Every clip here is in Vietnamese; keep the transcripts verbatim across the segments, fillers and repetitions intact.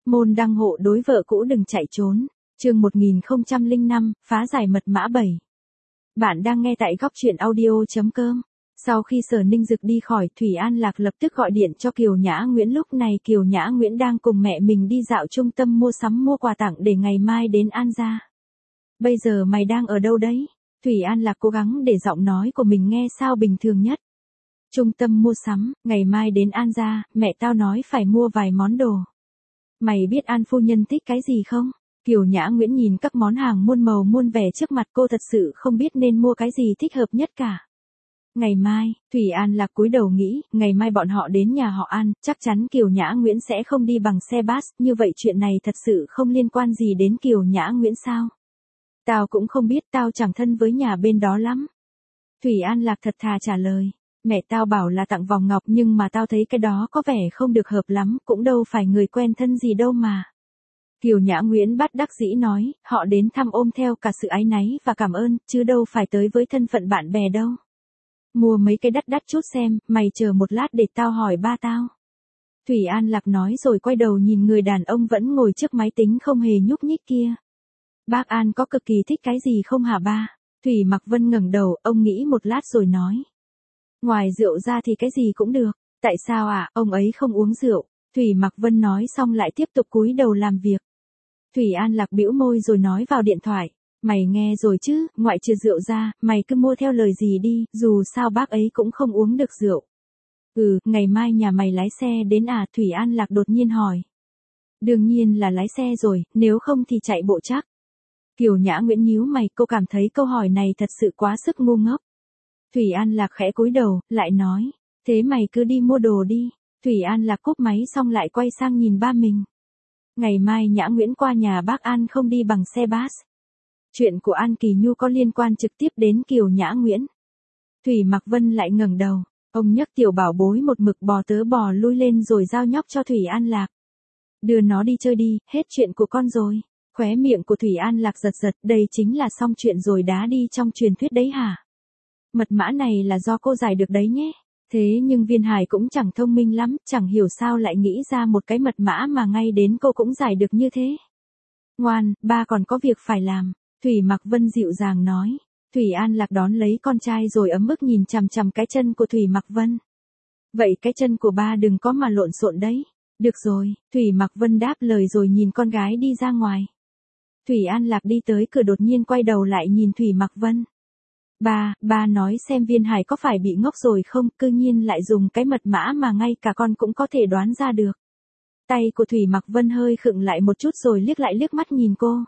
Môn đăng hộ đối vợ cũ đừng chạy trốn. Chương một nghìn không trăm lẻ năm, phá giải mật mã bảy. Bạn đang nghe tại góc truyện audio chấm com. Sau khi Sở Ninh Dực đi khỏi, Thủy An Lạc lập tức gọi điện cho Kiều Nhã Nguyễn. Lúc này Kiều Nhã Nguyễn đang cùng mẹ mình đi dạo trung tâm mua sắm mua quà tặng để ngày mai đến An gia. Bây giờ mày đang ở đâu đấy? Thủy An Lạc cố gắng để giọng nói của mình nghe sao bình thường nhất. Trung tâm mua sắm, ngày mai đến An gia, mẹ tao nói phải mua vài món đồ. Mày biết An phu nhân thích cái gì không? Kiều Nhã Nguyễn nhìn các món hàng muôn màu muôn vẻ trước mặt cô, thật sự không biết nên mua cái gì thích hợp nhất cả. Ngày mai, Thủy An Lạc cúi đầu nghĩ, ngày mai bọn họ đến nhà họ An, chắc chắn Kiều Nhã Nguyễn sẽ không đi bằng xe bus, như vậy chuyện này thật sự không liên quan gì đến Kiều Nhã Nguyễn sao? Tao cũng không biết, tao chẳng thân với nhà bên đó lắm. Thủy An Lạc thật thà trả lời. Mẹ tao bảo là tặng vòng ngọc nhưng mà tao thấy cái đó có vẻ không được hợp lắm, cũng đâu phải người quen thân gì đâu mà. Kiều Nhã Nguyễn bất đắc dĩ nói, họ đến thăm ôm theo cả sự áy náy và cảm ơn, chứ đâu phải tới với thân phận bạn bè đâu. Mua mấy cái đắt đắt chút xem, mày chờ một lát để tao hỏi ba tao. Thủy An Lạc nói rồi quay đầu nhìn người đàn ông vẫn ngồi trước máy tính không hề nhúc nhích kia. Bác An có cực kỳ thích cái gì không hả ba? Thủy Mặc Vân ngẩng đầu, ông nghĩ một lát rồi nói. Ngoài rượu ra thì cái gì cũng được. Tại sao à, ông ấy không uống rượu. Thủy Mặc Vân nói xong lại tiếp tục cúi đầu làm việc. Thủy An Lạc bĩu môi rồi nói vào điện thoại. Mày nghe rồi chứ, ngoại trừ rượu ra, mày cứ mua theo lời gì đi, dù sao bác ấy cũng không uống được rượu. Ừ, ngày mai nhà mày lái xe đến à? Thủy An Lạc đột nhiên hỏi. Đương nhiên là lái xe rồi, nếu không thì chạy bộ chắc. Kiều Nhã Nguyễn nhíu mày, cô cảm thấy câu hỏi này thật sự quá sức ngu ngốc. Thủy An Lạc khẽ cúi đầu, lại nói, thế mày cứ đi mua đồ đi. Thủy An Lạc cúp máy xong lại quay sang nhìn ba mình. Ngày mai Nhã Nguyễn qua nhà bác An không đi bằng xe bus. Chuyện của An Kỳ Nhu có liên quan trực tiếp đến Kiều Nhã Nguyễn. Thủy Mặc Vân lại ngẩng đầu, ông nhấc tiểu bảo bối một mực bò tớ bò lui lên rồi giao nhóc cho Thủy An Lạc. Đưa nó đi chơi đi, hết chuyện của con rồi. Khóe miệng của Thủy An Lạc giật giật, đây chính là xong chuyện rồi đá đi trong truyền thuyết đấy hả? Mật mã này là do cô giải được đấy nhé. Thế nhưng Viên Hải cũng chẳng thông minh lắm, chẳng hiểu sao lại nghĩ ra một cái mật mã mà ngay đến cô cũng giải được như thế. Ngoan, ba còn có việc phải làm. Thủy Mặc Vân dịu dàng nói. Thủy An Lạc đón lấy con trai rồi ấm ức nhìn chằm chằm cái chân của Thủy Mặc Vân. Vậy cái chân của ba đừng có mà lộn xộn đấy. Được rồi, Thủy Mặc Vân đáp lời rồi nhìn con gái đi ra ngoài. Thủy An Lạc đi tới cửa đột nhiên quay đầu lại nhìn Thủy Mặc Vân. Ba, ba nói xem Viên Hải có phải bị ngốc rồi không, cư nhiên lại dùng cái mật mã mà ngay cả con cũng có thể đoán ra được. Tay của Thủy Mặc Vân hơi khựng lại một chút rồi liếc lại liếc mắt nhìn cô.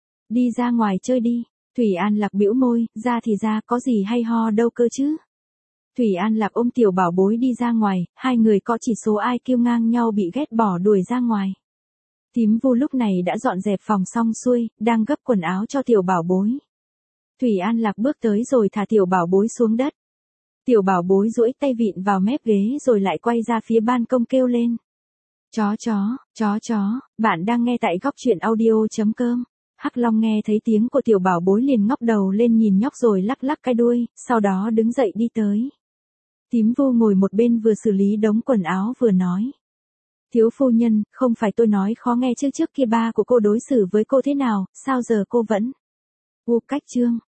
Đi ra ngoài chơi đi. Thủy An Lạc bĩu môi, ra thì ra, có gì hay ho đâu cơ chứ. Thủy An Lạc ôm tiểu bảo bối đi ra ngoài, hai người có chỉ số ai kiêu ngang nhau bị ghét bỏ đuổi ra ngoài. Thím Vu lúc này đã dọn dẹp phòng xong xuôi, đang gấp quần áo cho tiểu bảo bối. Thủy An Lạc bước tới rồi thả tiểu bảo bối xuống đất. Tiểu bảo bối duỗi tay vịn vào mép ghế rồi lại quay ra phía ban công kêu lên. Chó chó, chó chó, bạn đang nghe tại góc truyện audio chấm com. Hắc Long nghe thấy tiếng của tiểu bảo bối liền ngóc đầu lên nhìn nhóc rồi lắc lắc cái đuôi, sau đó đứng dậy đi tới. Thím Vu ngồi một bên vừa xử lý đống quần áo vừa nói. Thiếu phu nhân, không phải tôi nói khó nghe chứ, trước kia ba của cô đối xử với cô thế nào, sao giờ cô vẫn... U cách chương,